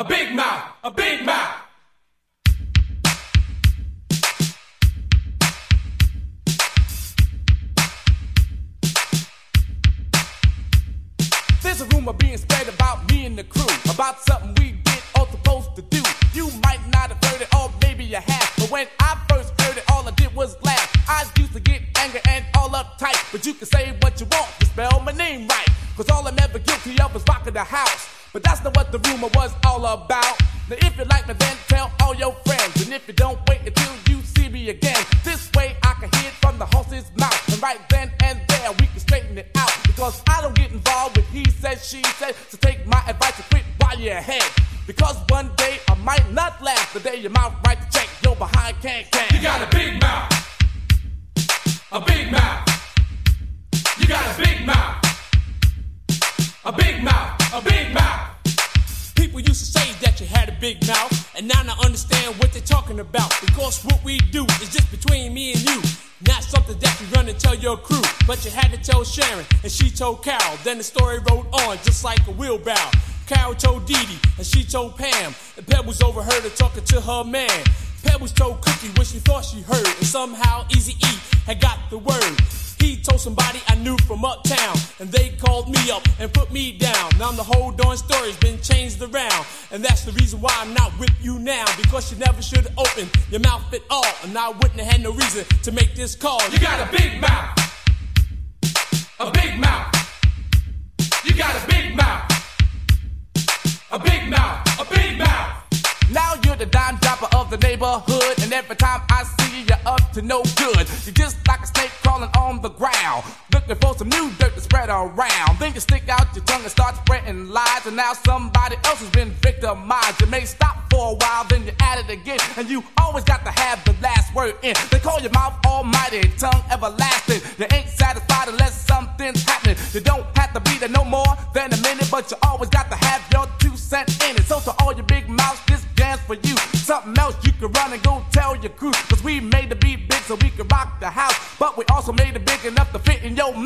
A big mouth, a big mouth. There's a rumor being spread about me and the crew, about something we did all supposed to do. You might not have heard it, or maybe you have, but when I first heard it, all I did was laugh. I used to get angry and all uptight, but you can say what you want to spell my name right, cause all I'm ever guilty of is rocking the house. But that's not what the rumor was all about. Now if you like me, then tell all your friends, and if you don't, wait until you see me again. This way I can hear it from the horse's mouth, and right then and there we can straighten it out, because I don't get involved with he said, she said. So take my advice and quit while you're ahead, because one day I might not laugh the day your mouth right to check your behind can. You got a big mouth, a big mouth. You got a big mouth, a big mouth, a big mouth. People used to say that you had a big mouth, and now I understand what they're talking about, because what we do is just between me and you, not something that you run and tell your crew. But you had to tell Sharon, and she told Carol. Then the story rolled on just like a wheelbarrow. Carol told Dee Dee, and she told Pam, and Pebbles overheard her talking to her man. Pebbles told Cookie what she thought she heard, and somehow Eazy-E had got the word. He told somebody I knew from uptown, and they called me up and put me down. Now the whole darn story's been changed around, and that's the reason why I'm not with you now, because you never should have opened your mouth at all, and I wouldn't have had no reason to make this call. You got a big mouth, a big mouth. You got a big mouth, a big mouth, a big mouth. Now you're the dime dropper of the neighborhood, and every time I see you, you're up to no good. You're just like a snake crawling on the ground, looking for some new dirt to spread around. Then you stick out your tongue and start spreading lies, and now somebody else has been victimized. You may stop for a while, then you add it again, and you always got to have the last word in. They call your mouth almighty, tongue everlasting. You ain't satisfied unless something's happening. You don't have to be there no more than a minute, but you always got to have your 2 cents in it. So to all your big mouths, this dance for you. Something else you can run and go tell your crew, cause we made the beat big so we can rock the house, but we also made it big enough to fit in your